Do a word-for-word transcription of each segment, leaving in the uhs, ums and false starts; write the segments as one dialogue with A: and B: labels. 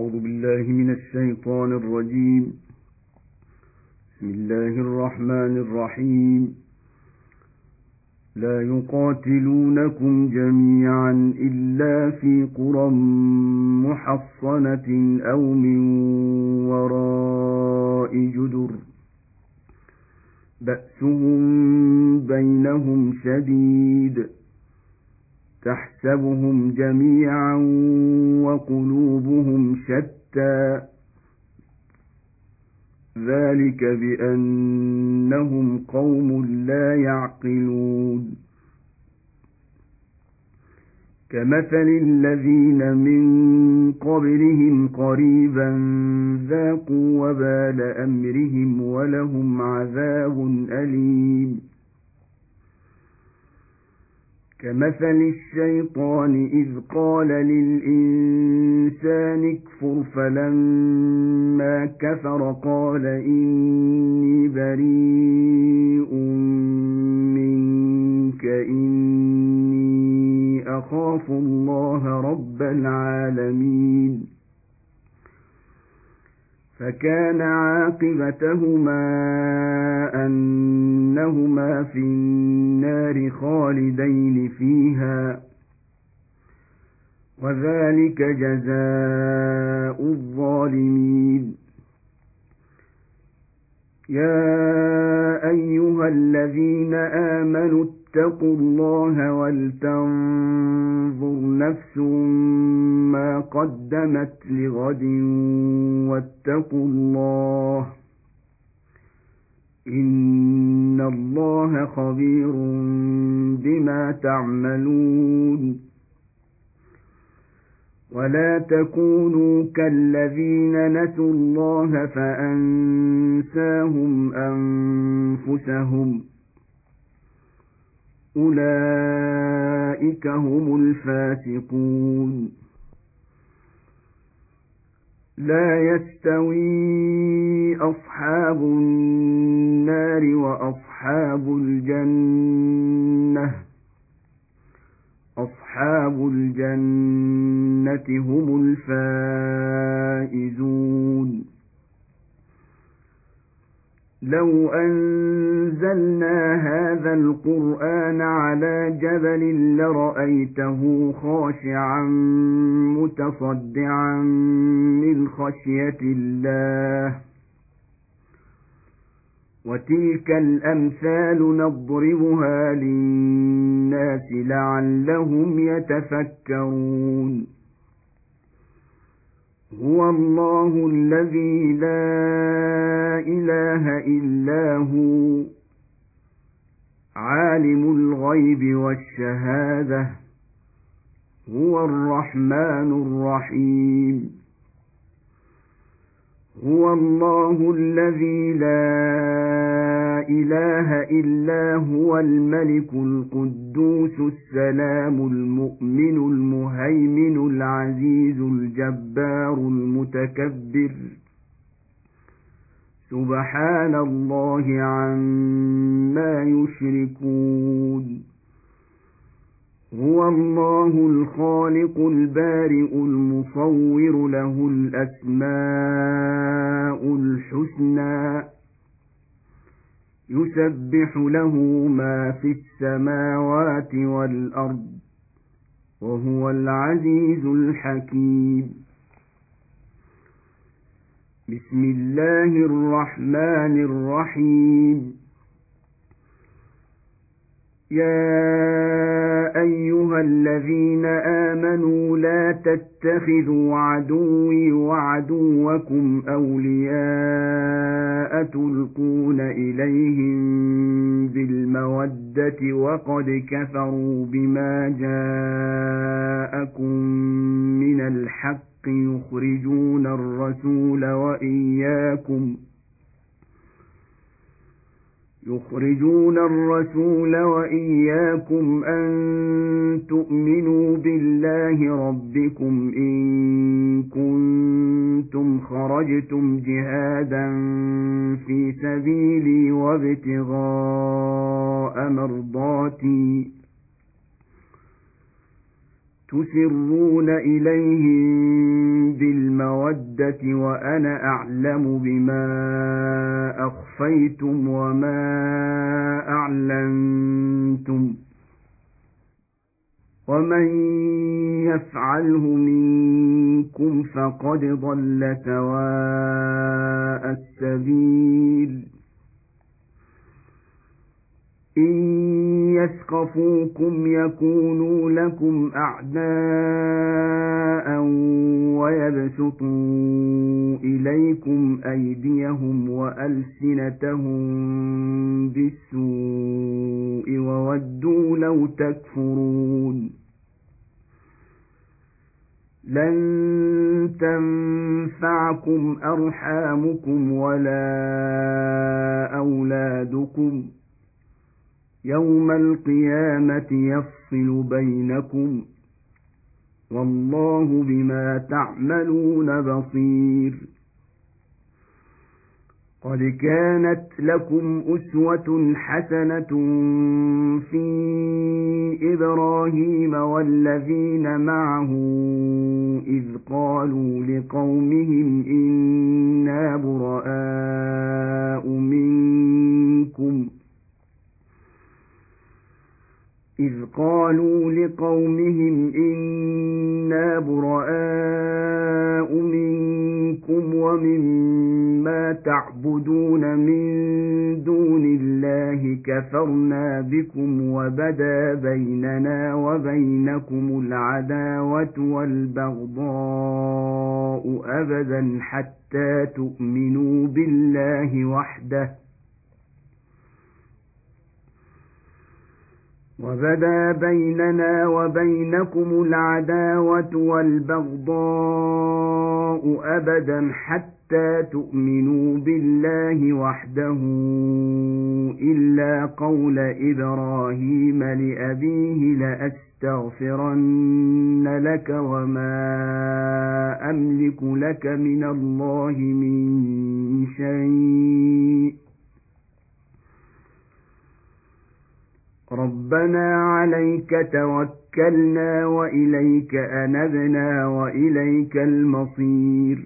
A: أعوذ بالله من الشيطان الرجيم. بسم الله الرحمن الرحيم. لا يقاتلونكم جميعا إلا في قرى محصنة أو من وراء جدر بأسهم بينهم شديد تحسبهم جميعا وقلوبهم شتى ذلك بأنهم قوم لا يعقلون. كمثل الذين من قبلهم قريبا ذاقوا وبال أمرهم ولهم عذاب أليم. كمثل الشيطان إذ قال للإنسان اكفر فلما كفر قال إني بريء منك إني أخاف الله رب العالمين. فكان عاقبتهما أنهما في النار خالدين فيها وذلك جزاء الظالمين. يا أيها الذين آمنوا اتقوا الله ولتنظر نفس ما قدمت لغد واتقوا الله إن الله خبير بما تعملون. ولا تكونوا كالذين نسوا الله فأنساهم أنفسهم أولئك هم الفاسقون. لا يستوي أصحاب النار وأصحاب الجنة أصحاب الجنة هم الفائزون. لو أنزلنا هذا القرآن على جبل لرأيته خاشعا متصدعا من خشية الله. وتلك الأمثال نضربها للناس لعلهم يتفكرون. هو الله الذي لا إله إلا هو عالم الغيب والشهادة هو الرحمن الرحيم. هو الله الذي لا إله إلا هو الملك القدوس السلام المؤمن المهيمن العزيز الجبار المتكبر سبحان الله عما يشركون. هو الله الخالق البارئ المصور له الأسماء الحسنى يسبح له ما في السماوات والأرض وهو العزيز الحكيم. بسم الله الرحمن الرحيم. يا أيها الذين آمنوا لا تتخذوا عدوي وعدوكم أولياء تلقون إليهم بالمودة وقد كفروا بما جاءكم من الحق يخرجون الرسول وإياكم يخرجون الرسول وإياكم أن تؤمنوا بالله ربكم إن كنتم خرجتم جهادا في سبيلي وابتغاء مرضاتي تسرون إليهم بالمودة وأنا أعلم بما أخفيتم وما أعلنتم ومن يفعله منكم فقد ضل سواء السبيل إن يثقفوكم يكونوا لكم أعداء ويبسطوا إليكم أيديهم وألسنتهم بالسوء وودوا لو تكفرون لن تنفعكم أرحامكم ولا أولادكم يوم القيامة يفصل بينكم والله بما تعملون بصير قد كانت لكم أسوة حسنة في إبراهيم والذين معه إذ قالوا لقومهم إنا براء منكم إذ قالوا لقومهم إنا براء منكم ومما تعبدون من دون الله كفرنا بكم وبدا بيننا وبينكم العداوة والبغضاء أبدا حتى تؤمنوا بالله وحده وبدا بيننا وبينكم العداوة والبغضاء أبدا حتى تؤمنوا بالله وحده إلا قول إبراهيم لأبيه لأستغفرن لك وما أملك لك من الله من شيء ربنا عليك توكلنا وإليك أنبنا وإليك المصير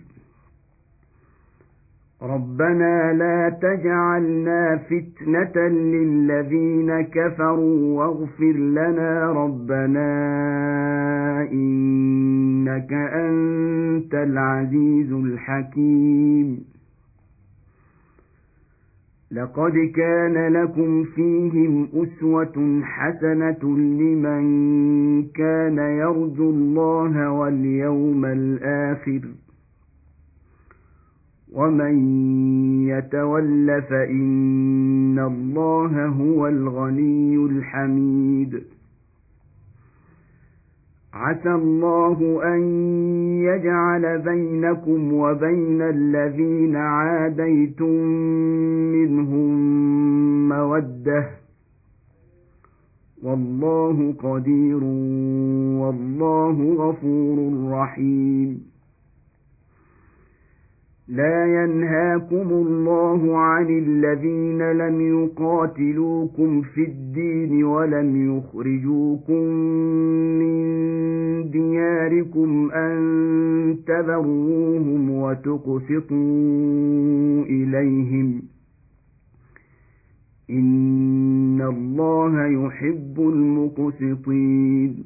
A: ربنا لا تجعلنا فتنة للذين كفروا واغفر لنا ربنا إنك أنت العزيز الحكيم لقد كان لكم فيهم أسوة حسنة لمن كان يرجو الله واليوم الآخر ومن يتول فإن الله هو الغني الحميد عسى الله أن يجعل بينكم وبين الذين عاديتم منهم مودة والله قدير والله غفور رحيم لا ينهاكم الله عن الذين لم يقاتلوكم في الدين ولم يخرجوكم من دياركم أن تبروهم وتقسطوا إليهم إن الله يحب المقسطين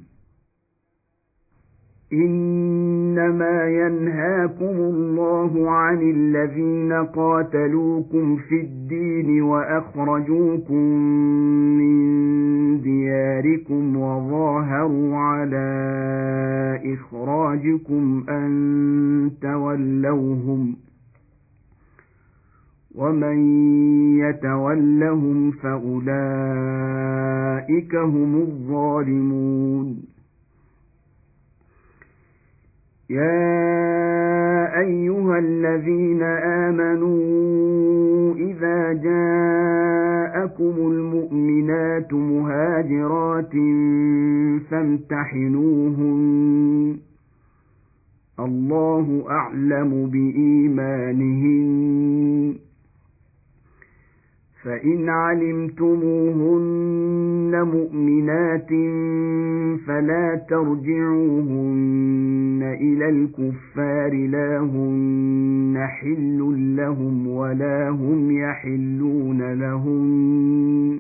A: إنما ينهاكم الله عن الذين قاتلوكم في الدين وأخرجوكم من دياركم وظاهروا على إخراجكم أن تولوهم ومن يتولهم فأولئك هم الظالمون يا أيها الذين آمنوا إذا جاءكم المؤمنات مهاجرات فامتحنوهن الله أعلم بإيمانهن فإن علمتموهن مؤمنات فلا ترجعوهن إلى الكفار لا هن حل لهم ولا هم يحلون لهن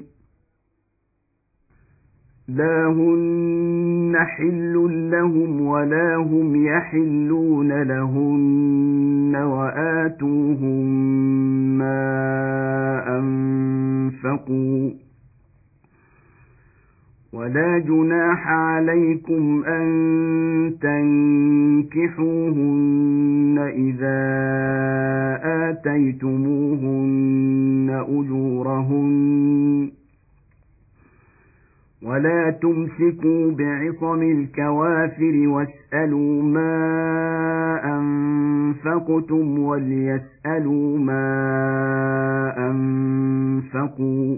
A: لا هن حل لهم ولا هم يحلون لهن وآتوهم ما أنفقوا ولا جناح عليكم أن تنكحوهن إذا آتيتموهن أجورهن ولا تمسكوا بعصم الكوافر واسألوا ما أنفقتم وليسألوا ما أنفقوا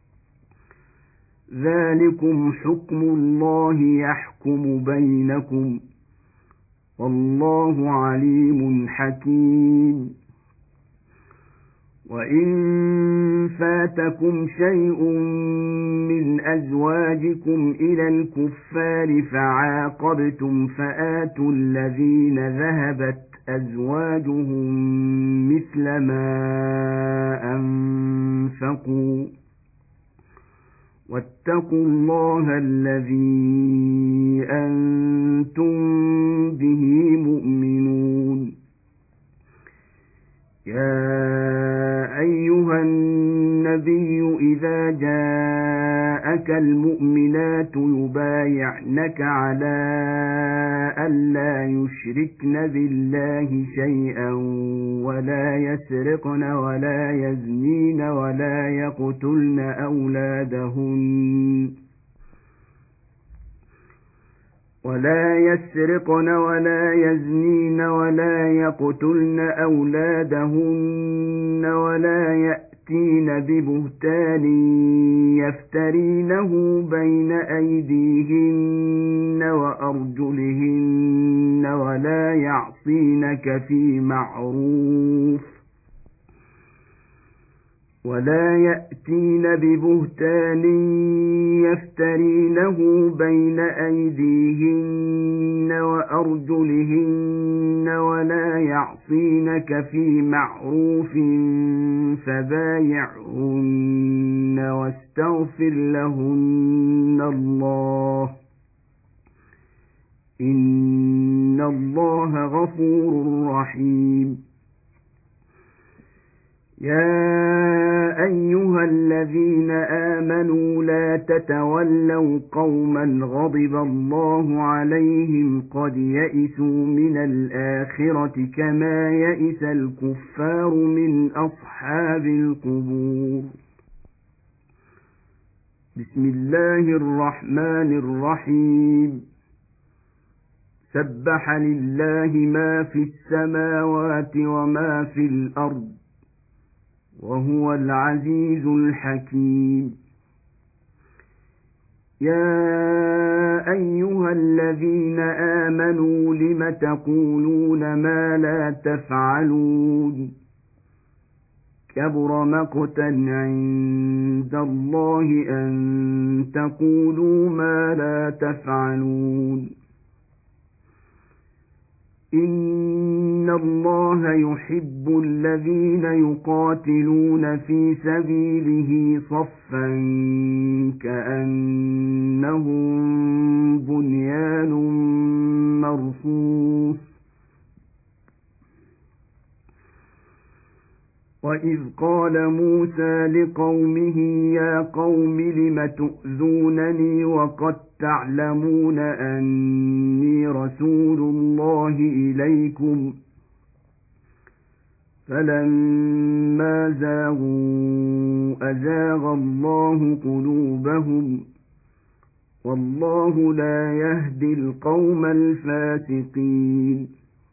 A: ذلكم حكم الله يحكم بينكم والله عليم حكيم وإن فاتكم شيء من أزواجكم إلى الكفار فعاقبتم فآتوا الذين ذهبت أزواجهم مثل ما أنفقوا واتقوا الله الذي أنتم به مؤمنون يا أيها النبي إذا جاءك المؤمنات يبايعنك على ألا يشركن بالله شيئا ولا يسرقن ولا يزنين ولا يقتلن أولادهن ولا يسرقن ولا يزنين ولا يقتلن أولادهن ولا يأتين ببهتان يفترينه بين أيديهن وأرجلهن ولا يعصينك في معروف ولا يأتين ببهتان يفترينه بين أيديهن وأرجلهن ولا يعصينك في معروف فبايعهن واستغفر لهن الله إن الله غفور رحيم يا أيها الذين آمنوا لا تتولوا قوما غضب الله عليهم قد يئسوا من الآخرة كما يئس الكفار من أصحاب القبور بسم الله الرحمن الرحيم سبح لله ما في السماوات وما في الأرض وهو العزيز الحكيم يا أيها الذين آمنوا لم تقولون ما لا تفعلون كبر مقتا عند الله أن تقولوا ما لا تفعلون إن الله يحب الذين يقاتلون في سبيله صفا كأنهم بنيان مرصوص وإذ قال موسى لقومه يا قوم لم تؤذونني وقد تعلمون أني رسول الله إليكم فلما زاغوا أزاغ الله قلوبهم والله لا يهدي القوم الفاسقين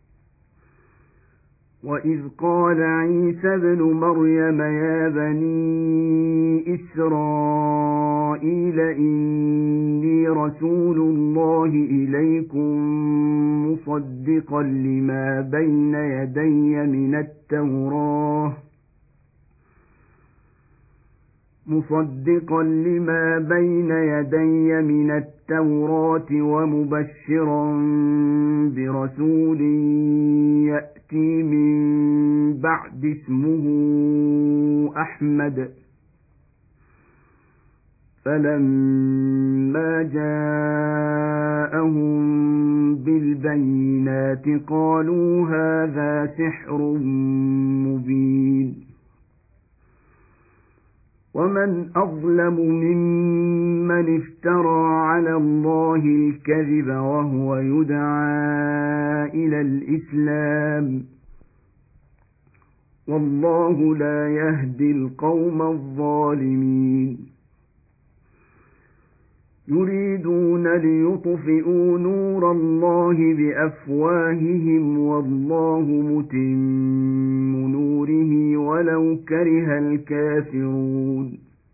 A: وإذ قال عيسى ابن مريم يا بني إسرائيل إني رسول الله إليكم مصدقا لما بين يدي من التوراة مصدقا لما بين يدي من التوراة ومبشرا برسول يأتي من بعد اسمه أحمد. فلما جاءهم بالبينات قالوا هذا سحر مبين. ومن أظلم ممن افترى على الله الكذب وهو يدعى إلى الإسلام، والله لا يهدي القوم الظالمين. يريدون ليطفئوا نور الله بأفواههم والله متم نوره ولو كره الكافرون.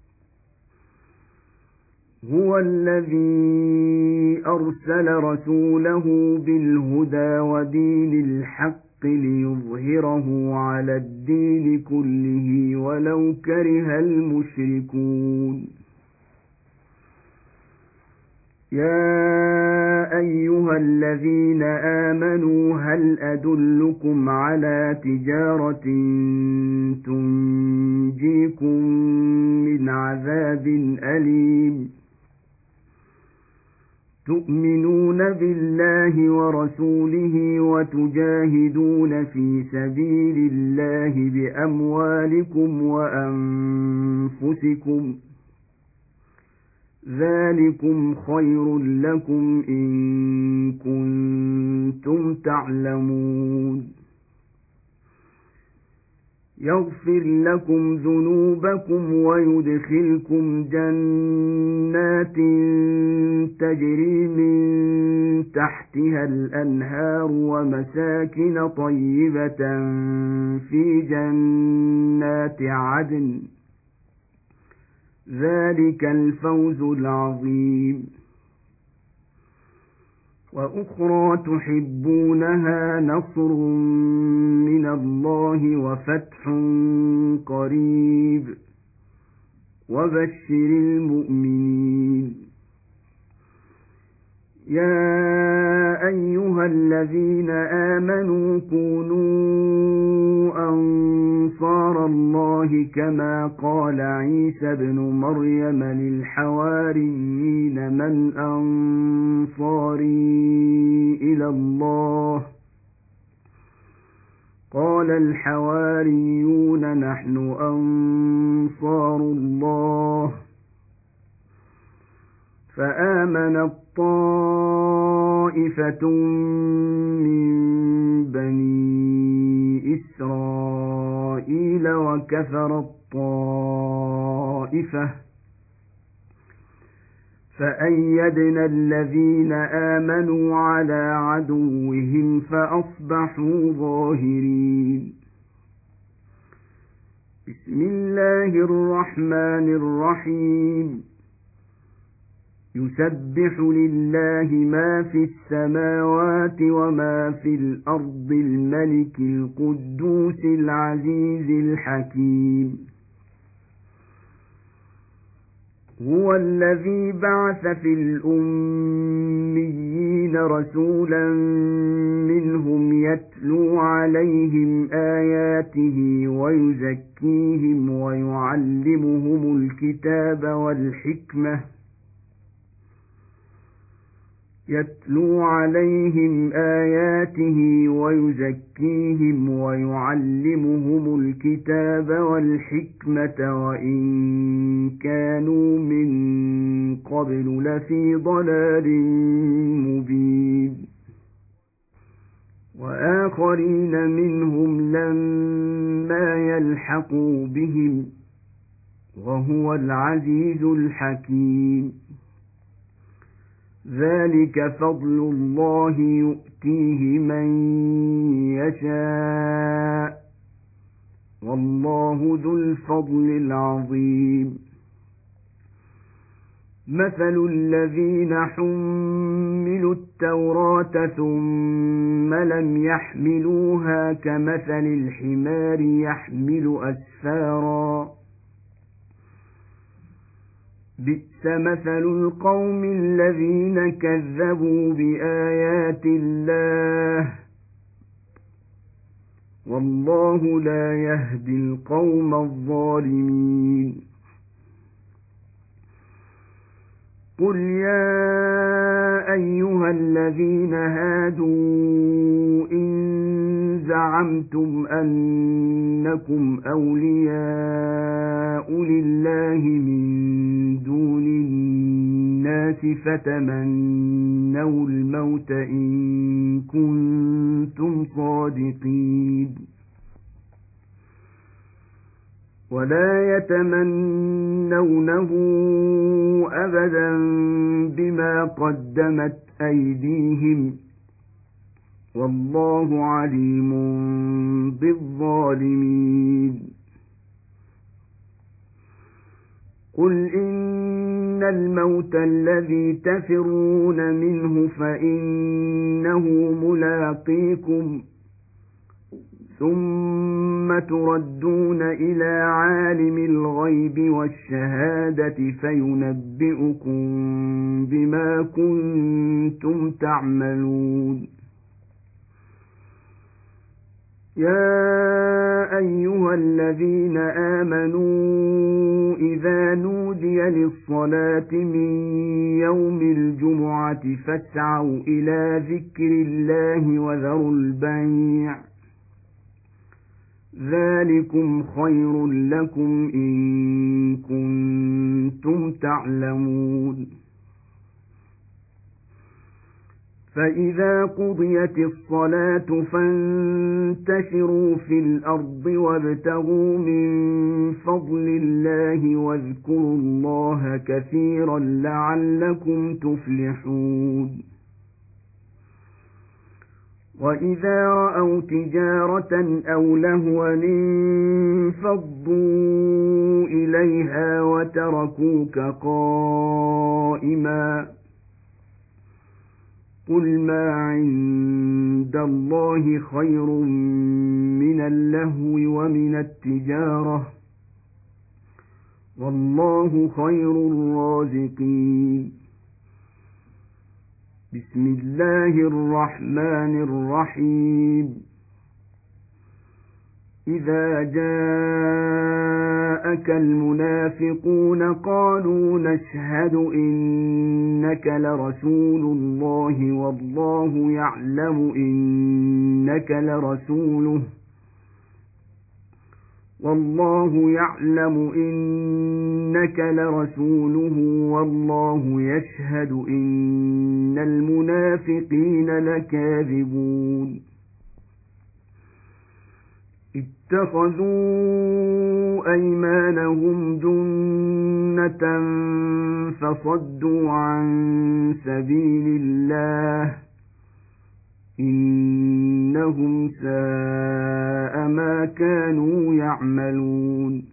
A: هو الذي أرسل رسوله بالهدى ودين الحق ليظهره على الدين كله ولو كره المشركون. يا أيها الذين آمنوا هل أدلكم على تجارة تنجيكم من عذاب أليم؟ تؤمنون بالله ورسوله وتجاهدون في سبيل الله بأموالكم وأنفسكم، ذلكم خير لكم إن كنتم تعلمون. يغفر لكم ذنوبكم ويدخلكم جنات تجري من تحتها الأنهار ومساكن طيبة في جنات عدن، ذلك الفوز العظيم. وأخرى تحبونها نصر من الله وفتح قريب وبشر المؤمنين. يا أيها الذين آمنوا كونوا أنصار الله كما قال عيسى ابن مريم للحواريين من أنصاري إلى الله؟ قال الحواريون نحن أنصار الله. فآمنت طائفة من بني إسرائيل وكفرت طائفة، فأيدنا الذين آمنوا على عدوهم فأصبحوا ظاهرين. بسم الله الرحمن الرحيم. يسبح لله ما في السماوات وما في الأرض الملك القدوس العزيز الحكيم. هو الذي بعث في الأميين رسولا منهم يتلو عليهم آياته ويزكيهم ويعلمهم الكتاب والحكمة يتلو عليهم آياته ويزكيهم ويعلمهم الكتاب والحكمة وإن كانوا من قبل لفي ضلال مبين. وآخرين منهم لما يلحقوا بهم وهو العزيز الحكيم. ذلك فضل الله يؤتيه من يشاء والله ذو الفضل العظيم. مثل الذين حملوا التوراة ثم لم يحملوها كمثل الحمار يحمل أسفارا بئس مثل القوم الذين كذبوا بآيات الله والله لا يهدي القوم الظالمين قل يا أيها الذين هادوا إن زعمتم أنكم أولياء لله من دون الناس فتمنوا الموت إن كنتم صادقين ولا يتمنونه أبدا بما قدمت أيديهم والله عليم بالظالمين قل إن الموت الذي تفرون منه فإنه ملاقيكم ثم تردون إلى عالم الغيب والشهادة فينبئكم بما كنتم تعملون يا أيها الذين آمنوا إذا نودي للصلاة من يوم الجمعة فاسعوا إلى ذكر الله وذروا البيع ذلكم خير لكم إن كنتم تعلمون فإذا قضيت الصلاة فانتشروا في الأرض وابتغوا من فضل الله واذكروا الله كثيرا لعلكم تفلحون وإذا رأوا تجارة أو لهوا انفضوا إليها وتركوك قائما قل ما عند الله خير من اللهو ومن التجارة والله خير الرازقين بسم الله الرحمن الرحيم إذا جاءك المنافقون قالوا نشهد إنك لرسول الله والله يعلم إنك لرسوله والله يعلم إنك لرسوله والله يشهد إن المنافقين لكاذبون اتخذوا أيمانهم جنة فصدوا عن سبيل الله إنهم ساء ما كانوا يعملون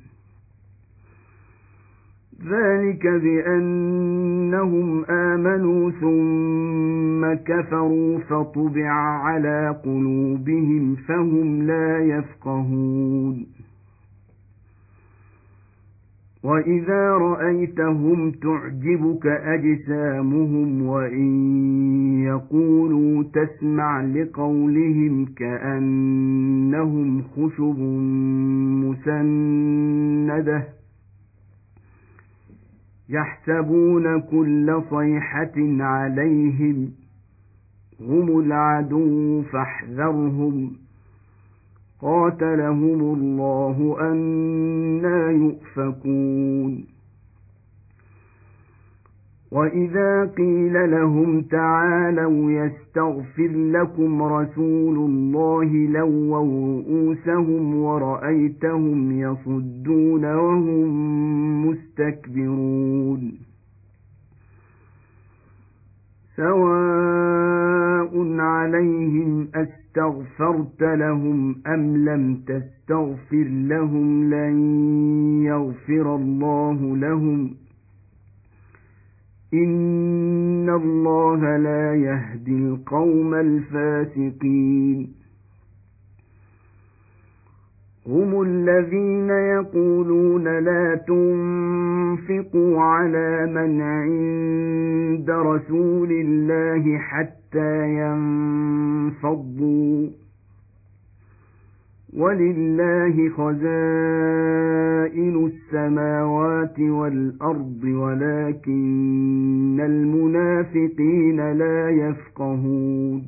A: ذلك بأنهم آمنوا ثم كفروا فطبع على قلوبهم فهم لا يفقهون وإذا رأيتهم تعجبك أجسامهم وإن يقولوا تسمع لقولهم كأنهم خشب مسندة يحسبون كل صيحة عليهم هم العدو فاحذرهم قاتلهم الله أنى يؤفكون وإذا قيل لهم تعالوا يستغفر لكم رسول الله لووا رؤوسهم ورأيتهم يصدون وهم مستكبرون سواء عليهم أستغفرت لهم أم لم تستغفر لهم لن يغفر الله لهم إن الله لا يهدي القوم الفاسقين هم الذين يقولون لا تنفقوا على من عند رسول الله حتى ينفضوا ولله خزائن السماوات والأرض ولكن المنافقين لا يفقهون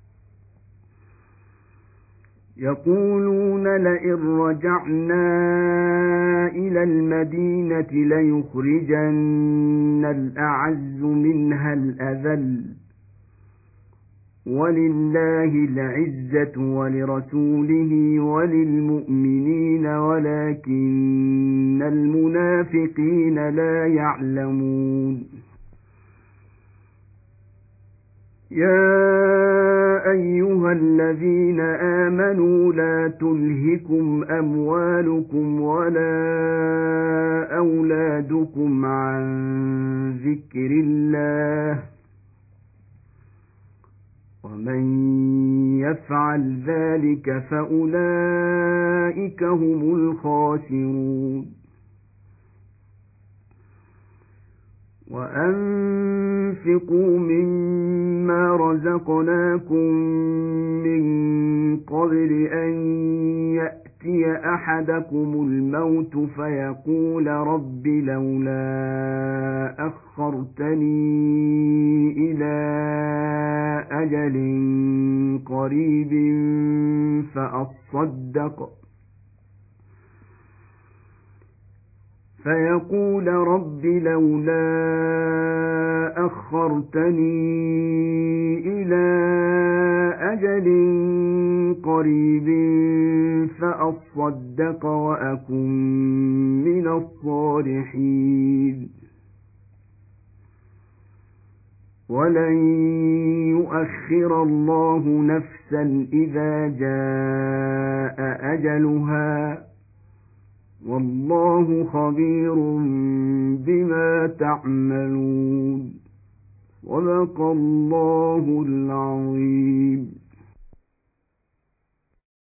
A: يقولون لئن رجعنا إلى المدينة ليخرجن الأعز منها الأذل ولله العزة ولرسوله وللمؤمنين ولكن المنافقين لا يعلمون يا أيها الذين آمنوا لا تلهكم أموالكم ولا أولادكم عن ذكر الله ومن يفعل ذلك فأولئك هم الخاسرون وأنفقوا مما رزقناكم من قبل أن يأتي أحدكم الموت فيقول رب لولا أخرتني إلى أجل قريب فأصدق فيقول رب لولا أخرتني إلى أجل قريب فأصدق وأكن من الصالحين ولن يؤخر الله نفسا إذا جاء أجلها والله خبير بما تعملون صدق الله العظيم.